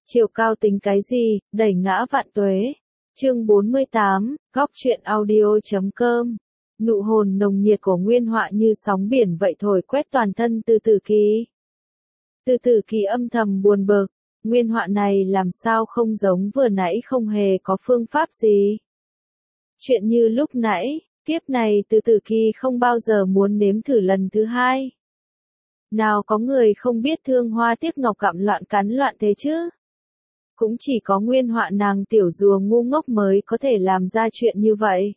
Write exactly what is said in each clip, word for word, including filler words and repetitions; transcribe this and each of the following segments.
Chiều cao tính cái gì, đẩy ngã vạn tuế. Chương bốn mươi tám, góc truyện audio chấm com. Nụ hôn nồng nhiệt của Nguyên Họa như sóng biển vậy thổi quét toàn thân Từ Tử Kỳ. Từ Tử Kỳ âm thầm buồn bực, Nguyên Họa này làm sao không giống vừa nãy, không hề có phương pháp gì. Chuyện như lúc nãy, kiếp này Từ Tử Kỳ không bao giờ muốn nếm thử lần thứ hai. Nào có người không biết thương hoa tiếc ngọc gặm loạn cắn loạn thế chứ. Cũng chỉ có Nguyên Họa nàng tiểu rùa ngu ngốc mới có thể làm ra chuyện như vậy.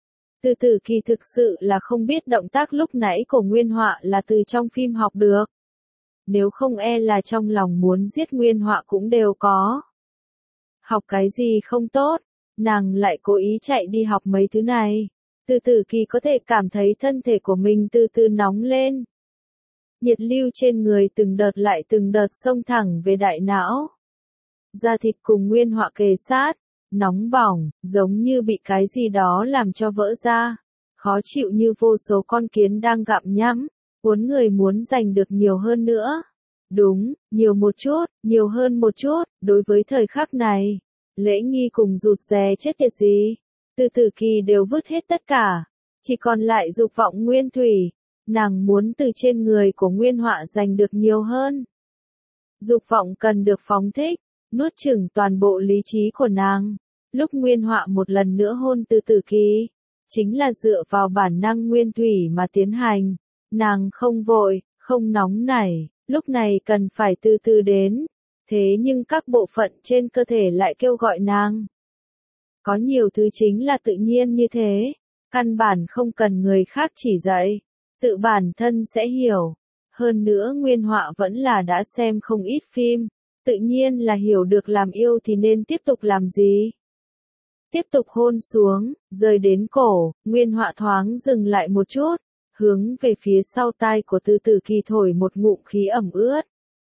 Từ Tử Kỳ thực sự là không biết động tác lúc nãy của Nguyên Họa là từ trong phim học được. Nếu không e là trong lòng muốn giết Nguyên Họa cũng đều có. Học cái gì không tốt, nàng lại cố ý chạy đi học mấy thứ này. Từ Tử Kỳ có thể cảm thấy thân thể của mình từ từ nóng lên. Nhiệt lưu trên người từng đợt lại từng đợt xông thẳng về đại não. Da thịt cùng Nguyên Họa kề sát, nóng bỏng, giống như bị cái gì đó làm cho vỡ ra. Khó chịu như vô số con kiến đang gặm nhắm, uốn người muốn giành được nhiều hơn nữa. Đúng, nhiều một chút, nhiều hơn một chút, đối với thời khắc này. Lễ nghi cùng rụt rè chết tiệt gì. Từ Tử Kỳ đều vứt hết tất cả. Chỉ còn lại dục vọng nguyên thủy. Nàng muốn từ trên người của Nguyên Họa giành được nhiều hơn. Dục vọng cần được phóng thích, nuốt chửng toàn bộ lý trí của nàng. Lúc Nguyên Họa một lần nữa hôn Từ Tử Kỳ, chính là dựa vào bản năng nguyên thủy mà tiến hành. Nàng không vội, không nóng nảy, lúc này cần phải từ từ đến. Thế nhưng các bộ phận trên cơ thể lại kêu gọi nàng. Có nhiều thứ chính là tự nhiên như thế, căn bản không cần người khác chỉ dạy, tự bản thân sẽ hiểu. Hơn nữa Nguyên Họa vẫn là đã xem không ít phim, tự nhiên là hiểu được làm yêu thì nên tiếp tục làm gì. Tiếp tục hôn xuống, rơi đến cổ, Nguyên Họa thoáng dừng lại một chút, hướng về phía sau tai của Từ Tử Kỳ thổi một ngụm khí ẩm ướt.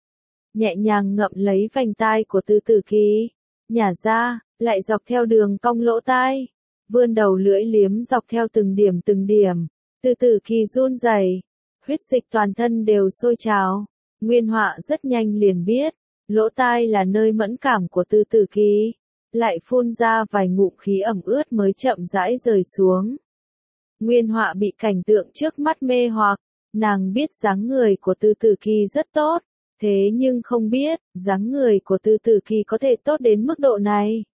Nhẹ nhàng ngậm lấy vành tai của Từ Tử Kỳ, nhả ra, lại dọc theo đường cong lỗ tai, vươn đầu lưỡi liếm dọc theo từng điểm từng điểm. Từ Tử Kỳ run rẩy, huyết dịch toàn thân đều sôi trào. Nguyên Họa rất nhanh liền biết, lỗ tai là nơi mẫn cảm của Từ Tử Kỳ, lại phun ra vài ngụm khí ẩm ướt mới chậm rãi rời xuống. Nguyên Họa bị cảnh tượng trước mắt mê hoặc, nàng biết dáng người của Từ Tử Kỳ rất tốt, thế nhưng không biết, dáng người của Từ Tử Kỳ có thể tốt đến mức độ này.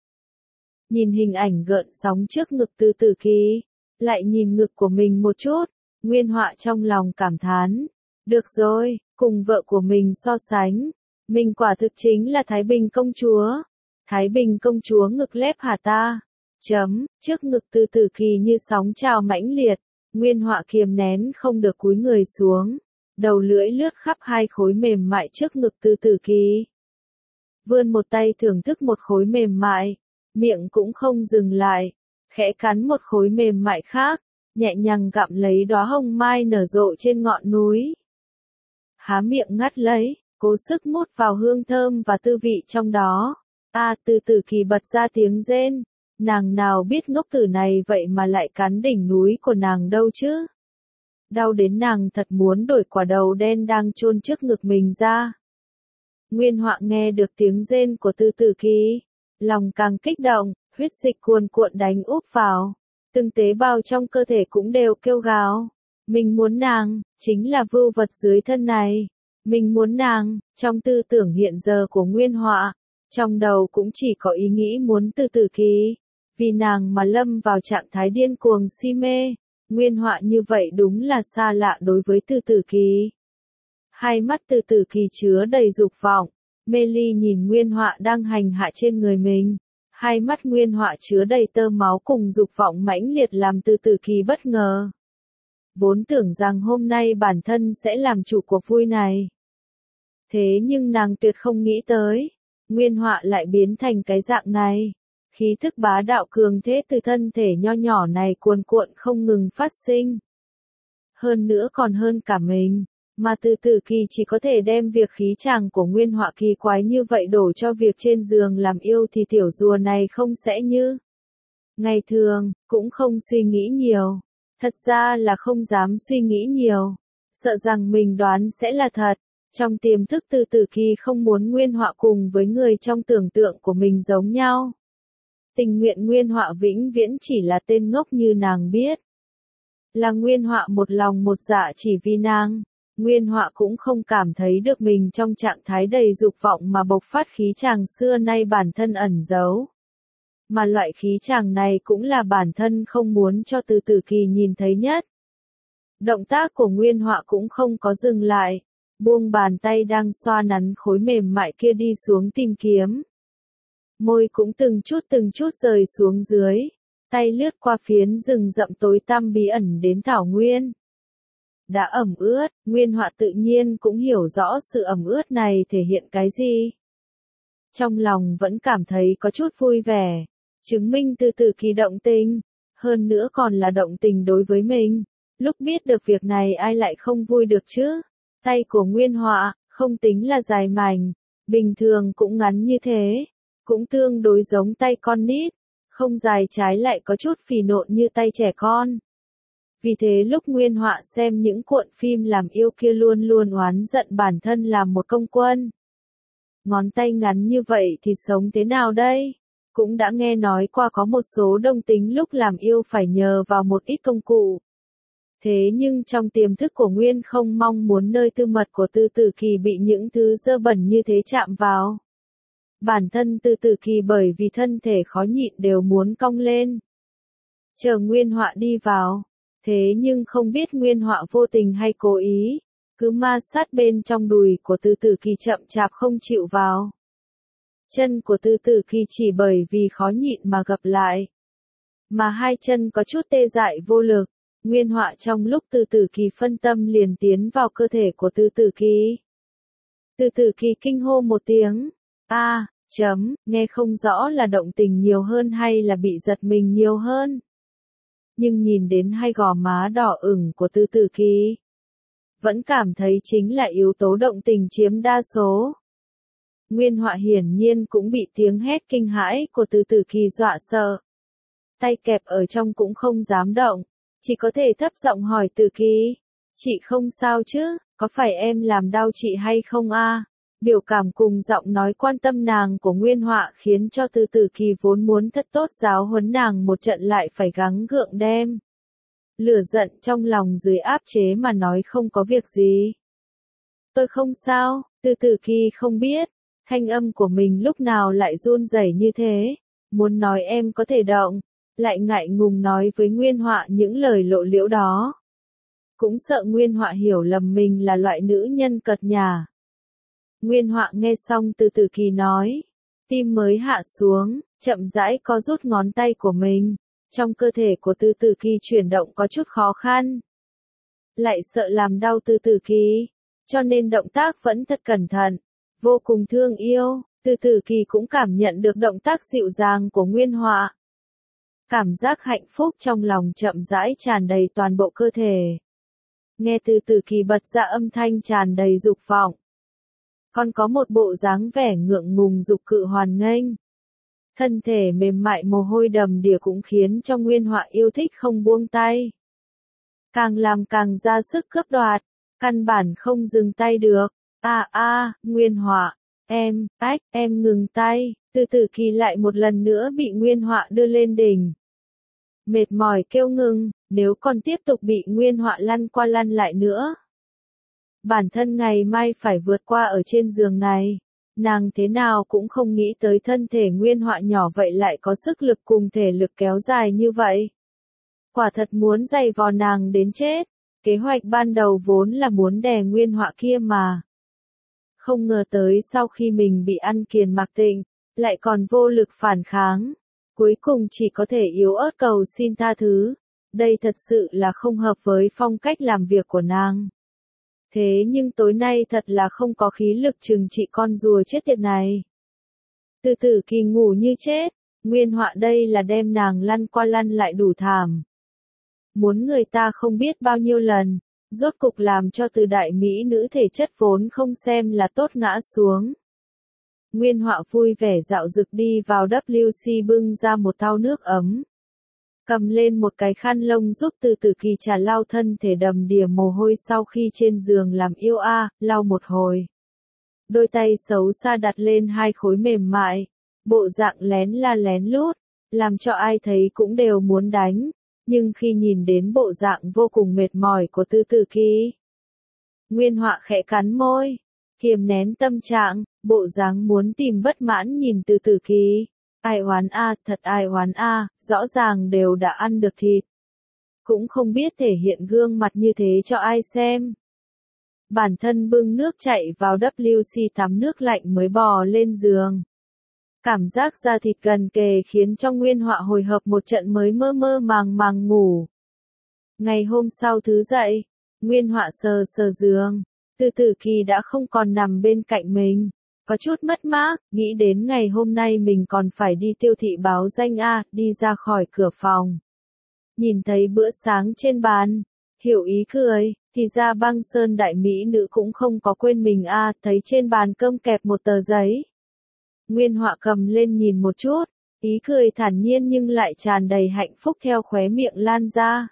Nhìn hình ảnh gợn sóng trước ngực Từ Tử Kỳ, lại nhìn ngực của mình một chút, Nguyên Họa trong lòng cảm thán. Được rồi, cùng vợ của mình so sánh, mình quả thực chính là Thái Bình công chúa. Thái Bình công chúa ngực lép hả ta? Chấm, trước ngực Từ Tử Kỳ như sóng trào mãnh liệt, Nguyên Họa kiềm nén không được cúi người xuống, đầu lưỡi lướt khắp hai khối mềm mại trước ngực Từ Tử Kỳ. Vươn một tay thưởng thức một khối mềm mại, miệng cũng không dừng lại, khẽ cắn một khối mềm mại khác, nhẹ nhàng gặm lấy đóa hồng mai nở rộ trên ngọn núi. Há miệng ngắt lấy, cố sức mút vào hương thơm và tư vị trong đó. A, à, Từ Tử Kỳ bật ra tiếng rên, nàng nào biết ngốc tử này vậy mà lại cắn đỉnh núi của nàng đâu chứ. Đau đến nàng thật muốn đổi quả đầu đen đang chôn trước ngực mình ra. Nguyên Họa nghe được tiếng rên của Từ Tử Kỳ, lòng càng kích động, huyết dịch cuồn cuộn đánh úp vào, từng tế bào trong cơ thể cũng đều kêu gào. Mình muốn nàng, chính là vưu vật dưới thân này. Mình muốn nàng, trong tư tưởng hiện giờ của Nguyên Họa, trong đầu cũng chỉ có ý nghĩ muốn Từ Tử Kỳ, vì nàng mà lâm vào trạng thái điên cuồng si mê. Nguyên Họa như vậy đúng là xa lạ đối với Từ Tử Kỳ. Hai mắt Từ Tử Kỳ chứa đầy dục vọng, mê ly nhìn Nguyên Họa đang hành hạ trên người mình. Hai mắt Nguyên Họa chứa đầy tơ máu cùng dục vọng mãnh liệt làm Từ Tử Kỳ bất ngờ. Vốn tưởng rằng hôm nay bản thân sẽ làm chủ cuộc vui này. Thế nhưng nàng tuyệt không nghĩ tới, Nguyên Họa lại biến thành cái dạng này. Khí thức bá đạo cường thế từ thân thể nho nhỏ này cuồn cuộn không ngừng phát sinh. Hơn nữa còn hơn cả mình, mà Từ Tử Kỳ chỉ có thể đem việc khí chàng của Nguyên Họa kỳ quái như vậy đổ cho việc trên giường làm yêu thì tiểu rùa này không sẽ như ngày thường, cũng không suy nghĩ nhiều. Thật ra là không dám suy nghĩ nhiều, sợ rằng mình đoán sẽ là thật. Trong tiềm thức Từ Tử Kỳ không muốn Nguyên Họa cùng với người trong tưởng tượng của mình giống nhau. Tình nguyện Nguyên Họa vĩnh viễn chỉ là tên ngốc như nàng biết. Là Nguyên Họa một lòng một dạ chỉ vì nàng. Nguyên Họa cũng không cảm thấy được mình trong trạng thái đầy dục vọng mà bộc phát khí chàng xưa nay bản thân ẩn giấu. Mà loại khí chàng này cũng là bản thân không muốn cho Từ Tử Kỳ nhìn thấy nhất. Động tác của Nguyên Họa cũng không có dừng lại, buông bàn tay đang xoa nắn khối mềm mại kia đi xuống tìm kiếm. Môi cũng từng chút từng chút rời xuống dưới, tay lướt qua phiến rừng rậm tối tăm bí ẩn đến thảo nguyên. Đã ẩm ướt, Nguyên Họa tự nhiên cũng hiểu rõ sự ẩm ướt này thể hiện cái gì. Trong lòng vẫn cảm thấy có chút vui vẻ, chứng minh Từ Tử Kỳ động tình, hơn nữa còn là động tình đối với mình. Lúc biết được việc này ai lại không vui được chứ? Tay của Nguyên Họa, không tính là dài mảnh, bình thường cũng ngắn như thế, cũng tương đối giống tay con nít, không dài trái lại có chút phì nộn như tay trẻ con. Vì thế lúc Nguyên Họa xem những cuộn phim làm yêu kia luôn luôn oán giận bản thân làm một công quân. Ngón tay ngắn như vậy thì sống thế nào đây? Cũng đã nghe nói qua có một số đồng tính lúc làm yêu phải nhờ vào một ít công cụ. Thế nhưng trong tiềm thức của Nguyên không mong muốn nơi tư mật của Từ Tử Kỳ bị những thứ dơ bẩn như thế chạm vào. Bản thân Từ Tử Kỳ bởi vì thân thể khó nhịn đều muốn cong lên. Chờ Nguyên Họa đi vào. Thế nhưng không biết Nguyên Họa vô tình hay cố ý, cứ ma sát bên trong đùi của Từ Tử Kỳ chậm chạp không chịu vào. Chân của Từ Tử Kỳ chỉ bởi vì khó nhịn mà gập lại. Mà hai chân có chút tê dại vô lực, Nguyên Họa trong lúc Từ Tử Kỳ phân tâm liền tiến vào cơ thể của Từ Tử Kỳ. Từ Tử Kỳ kinh hô một tiếng, a, chấm, nghe không rõ là động tình nhiều hơn hay là bị giật mình nhiều hơn. Nhưng nhìn đến hai gò má đỏ ửng của Từ Tử Kỳ, vẫn cảm thấy chính là yếu tố động tình chiếm đa số. Nguyên Họa hiển nhiên cũng bị tiếng hét kinh hãi của Từ Tử Kỳ dọa sợ. Tay kẹp ở trong cũng không dám động, chỉ có thể thấp giọng hỏi Tử Kỳ, chị không sao chứ, có phải em làm đau chị hay không a? Biểu cảm cùng giọng nói quan tâm nàng của Nguyên Họa khiến cho Từ Tử Kỳ vốn muốn thật tốt giáo huấn nàng một trận lại phải gắng gượng đem. Lửa giận trong lòng dưới áp chế mà nói không có việc gì. Tôi không sao, Từ Tử Kỳ không biết, thanh âm của mình lúc nào lại run rẩy như thế, muốn nói em có thể động, lại ngại ngùng nói với Nguyên Họa những lời lộ liễu đó. Cũng sợ Nguyên Họa hiểu lầm mình là loại nữ nhân cợt nhả. Nguyên Họa nghe xong Từ Tử Kỳ nói, tim mới hạ xuống, chậm rãi co rút ngón tay của mình, trong cơ thể của Từ Tử Kỳ chuyển động có chút khó khăn. Lại sợ làm đau Từ Tử Kỳ, cho nên động tác vẫn thật cẩn thận, vô cùng thương yêu. Từ Tử Kỳ cũng cảm nhận được động tác dịu dàng của Nguyên Họa. Cảm giác hạnh phúc trong lòng chậm rãi tràn đầy toàn bộ cơ thể. Nghe Từ Tử Kỳ bật ra âm thanh tràn đầy dục vọng. Còn có một bộ dáng vẻ ngượng ngùng dục cự hoàn nghênh. Thân thể mềm mại mồ hôi đầm đìa cũng khiến cho Nguyên Họa yêu thích không buông tay. Càng làm càng ra sức cướp đoạt, căn bản không dừng tay được. A a, Nguyên Họa, em, ách, em ngừng tay. Từ Tử Kỳ lại một lần nữa bị Nguyên Họa đưa lên đỉnh. Mệt mỏi kêu ngừng, nếu còn tiếp tục bị Nguyên Họa lăn qua lăn lại nữa. Bản thân ngày mai phải vượt qua ở trên giường này, nàng thế nào cũng không nghĩ tới thân thể Nguyên Họa nhỏ vậy lại có sức lực cùng thể lực kéo dài như vậy. Quả thật muốn giày vò nàng đến chết, kế hoạch ban đầu vốn là muốn đè Nguyên Họa kia mà. Không ngờ tới sau khi mình bị ăn kiền mặc tịnh, lại còn vô lực phản kháng. Cuối cùng chỉ có thể yếu ớt cầu xin tha thứ. Đây thật sự là không hợp với phong cách làm việc của nàng. Thế nhưng tối nay thật là không có khí lực trừng trị con rùa chết tiệt này. Từ Tử Kỳ ngủ như chết, Nguyên Họa đây là đem nàng lăn qua lăn lại đủ thảm. Muốn người ta không biết bao nhiêu lần, rốt cục làm cho từ đại mỹ nữ thể chất vốn không xem là tốt ngã xuống. Nguyên Họa vui vẻ dạo dực đi vào vê kép xê bưng ra một thau nước ấm. cầm lên một cái khăn lông giúp Từ Từ Kỳ trà lau thân thể đầm đìa mồ hôi sau khi trên giường làm yêu a, lau một hồi. Đôi tay xấu xa đặt lên hai khối mềm mại, bộ dạng lén la lén lút, làm cho ai thấy cũng đều muốn đánh, nhưng khi nhìn đến bộ dạng vô cùng mệt mỏi của Từ Từ Kỳ, Nguyên Họa khẽ cắn môi, kiềm nén tâm trạng, bộ dáng muốn tìm bất mãn nhìn Từ Từ Kỳ. Ai oán a, thật ai oán a, rõ ràng đều đã ăn được thịt. Cũng không biết thể hiện gương mặt như thế cho ai xem. Bản thân bưng nước chạy vào W C tắm nước lạnh mới bò lên giường. Cảm giác da thịt gần kề khiến cho Nguyên Họa hồi hộp một trận mới mơ mơ màng màng ngủ. Ngày hôm sau thứ dậy, Nguyên Họa sờ sờ giường, Từ Từ Kỳ đã không còn nằm bên cạnh mình. Có chút mất mát, nghĩ đến ngày hôm nay mình còn phải đi tiêu thị báo danh a, đi ra khỏi cửa phòng. Nhìn thấy bữa sáng trên bàn, hiểu ý cười, thì ra Băng Sơn đại mỹ nữ cũng không có quên mình a, thấy trên bàn cơm kẹp một tờ giấy. Nguyên Họa cầm lên nhìn một chút, ý cười thản nhiên nhưng lại tràn đầy hạnh phúc theo khóe miệng lan ra.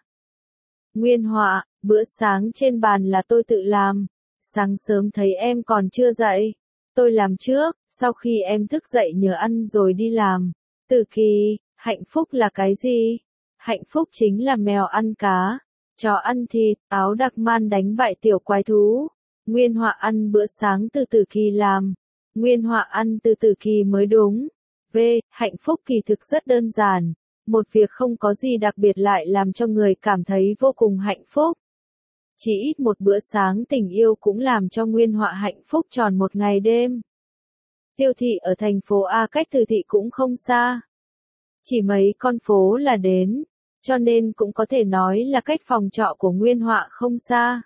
Nguyên Họa, bữa sáng trên bàn là tôi tự làm, sáng sớm thấy em còn chưa dậy. Tôi làm trước, sau khi em thức dậy nhớ ăn rồi đi làm. Từ Kỳ, hạnh phúc là cái gì? Hạnh phúc chính là mèo ăn cá, chó ăn thịt, áo đặc man đánh bại tiểu quái thú. Nguyên Họa ăn bữa sáng Từ Từ Kỳ làm. Nguyên Họa ăn Từ Từ Kỳ mới đúng. V. Hạnh phúc kỳ thực rất đơn giản. Một việc không có gì đặc biệt lại làm cho người cảm thấy vô cùng hạnh phúc. Chỉ ít một bữa sáng tình yêu cũng làm cho Nguyên Họa hạnh phúc tròn một ngày đêm. Tiêu thị ở thành phố A cách Từ thị cũng không xa. Chỉ mấy con phố là đến, cho nên cũng có thể nói là cách phòng trọ của Nguyên Họa không xa.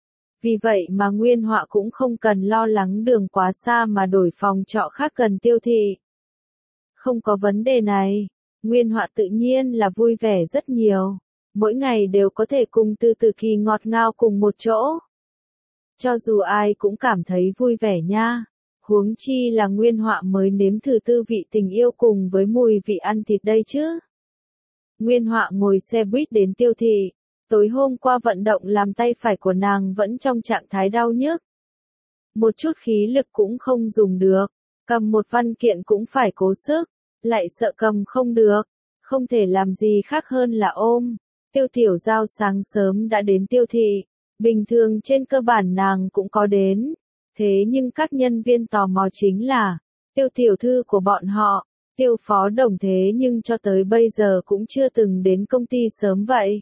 Vì vậy mà Nguyên Họa cũng không cần lo lắng đường quá xa mà đổi phòng trọ khác gần tiêu thị. Không có vấn đề này, Nguyên Họa tự nhiên là vui vẻ rất nhiều. Mỗi ngày đều có thể cùng Từ Từ Kỳ ngọt ngào cùng một chỗ. Cho dù ai cũng cảm thấy vui vẻ nha. Huống chi là Nguyên Họa mới nếm thử tư vị tình yêu cùng với mùi vị ăn thịt đây chứ. Nguyên Họa ngồi xe buýt đến tiêu thị. Tối hôm qua vận động làm tay phải của nàng vẫn trong trạng thái đau nhức. Một chút khí lực cũng không dùng được. Cầm một văn kiện cũng phải cố sức. Lại sợ cầm không được. Không thể làm gì khác hơn là ôm. Tiêu Tiểu Giao sáng sớm đã đến tiêu thị, bình thường trên cơ bản nàng cũng có đến, thế nhưng các nhân viên tò mò chính là, Tiêu tiểu thư của bọn họ, Tiêu phó đồng thế nhưng cho tới bây giờ cũng chưa từng đến công ty sớm vậy.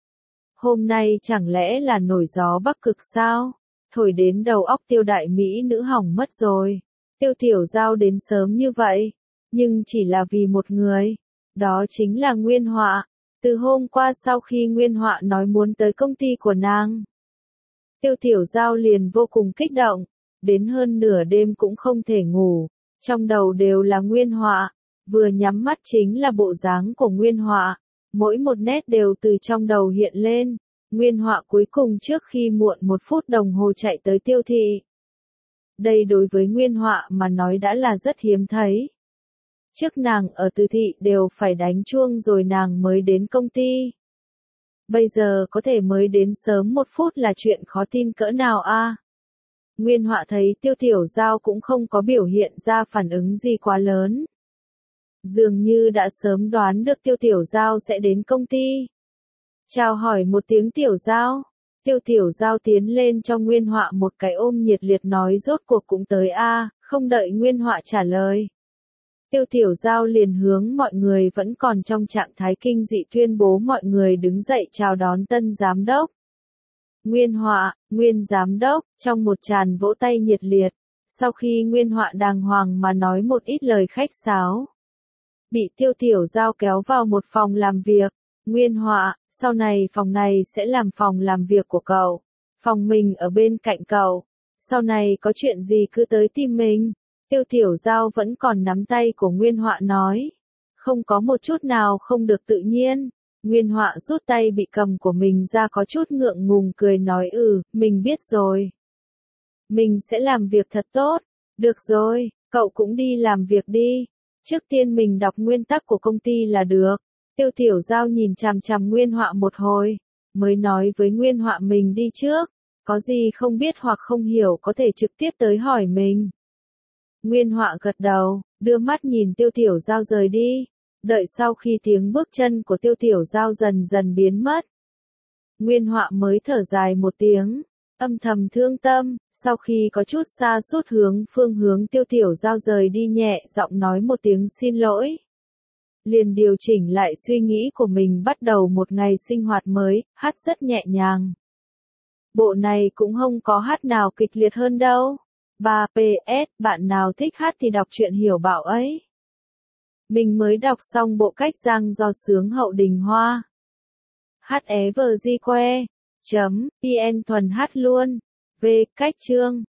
Hôm nay chẳng lẽ là nổi gió Bắc Cực sao? Thổi đến đầu óc Tiêu đại mỹ nữ hỏng mất rồi. Tiêu Tiểu Giao đến sớm như vậy, nhưng chỉ là vì một người, đó chính là Nguyên Họa. Từ hôm qua sau khi Nguyên Họa nói muốn tới công ty của nàng, Tiêu Tiểu Giao liền vô cùng kích động, đến hơn nửa đêm cũng không thể ngủ, trong đầu đều là Nguyên Họa, vừa nhắm mắt chính là bộ dáng của Nguyên Họa, mỗi một nét đều từ trong đầu hiện lên. Nguyên Họa cuối cùng trước khi muộn một phút đồng hồ chạy tới tiêu thị. Đây đối với Nguyên Họa mà nói đã là rất hiếm thấy. Trước nàng ở Từ thị đều phải đánh chuông rồi nàng mới đến công ty. Bây giờ có thể mới đến sớm một phút là chuyện khó tin cỡ nào a. À? Nguyên Họa thấy Tiêu Tiểu Giao cũng không có biểu hiện ra phản ứng gì quá lớn. Dường như đã sớm đoán được Tiêu Tiểu Giao sẽ đến công ty. Chào hỏi một tiếng Tiểu Giao. Tiêu Tiểu Giao tiến lên cho Nguyên Họa một cái ôm nhiệt liệt nói rốt cuộc cũng tới a, à, không đợi Nguyên Họa trả lời. Tiêu Tiểu Giao liền hướng mọi người vẫn còn trong trạng thái kinh dị tuyên bố mọi người đứng dậy chào đón tân giám đốc. Nguyên Họa, Nguyên giám đốc, trong một tràn vỗ tay nhiệt liệt, sau khi Nguyên Họa đàng hoàng mà nói một ít lời khách sáo, bị Tiêu Tiểu Giao kéo vào một phòng làm việc. Nguyên Họa, sau này phòng này sẽ làm phòng làm việc của cậu, phòng mình ở bên cạnh cậu, sau này có chuyện gì cứ tới tìm mình. Tiêu Tiểu Giao vẫn còn nắm tay của Nguyên Họa nói, không có một chút nào không được tự nhiên. Nguyên Họa rút tay bị cầm của mình ra có chút ngượng ngùng cười nói ừ, mình biết rồi. Mình sẽ làm việc thật tốt. Được rồi, cậu cũng đi làm việc đi. Trước tiên mình đọc nguyên tắc của công ty là được. Tiêu Tiểu Giao nhìn chằm chằm Nguyên Họa một hồi, mới nói với Nguyên Họa mình đi trước, có gì không biết hoặc không hiểu có thể trực tiếp tới hỏi mình. Nguyên Họa gật đầu, đưa mắt nhìn Tiêu Tiểu Giao rời đi, đợi sau khi tiếng bước chân của Tiêu Tiểu Giao dần dần biến mất. Nguyên Họa mới thở dài một tiếng, âm thầm thương tâm, sau khi có chút xa sút hướng phương hướng Tiêu Tiểu Giao rời đi nhẹ giọng nói một tiếng xin lỗi. Liền điều chỉnh lại suy nghĩ của mình bắt đầu một ngày sinh hoạt mới, hát rất nhẹ nhàng. Bộ này cũng không có hát nào kịch liệt hơn đâu. ba pê ét, bạn nào thích hát thì đọc truyện hiểu bảo ấy. Mình mới đọc xong bộ cách giang do sướng Hậu Đình Hoa. Hát é vờ di que, chấm, vn thuần hát luôn. V, cách chương.